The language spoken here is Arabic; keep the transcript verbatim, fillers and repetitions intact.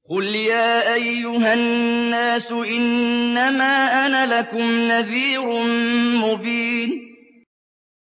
قُلْ يَا أَيُّهَا النَّاسُ إِنَّمَا أَنَا لَكُمْ نَذِيرٌ مُّبِينٌ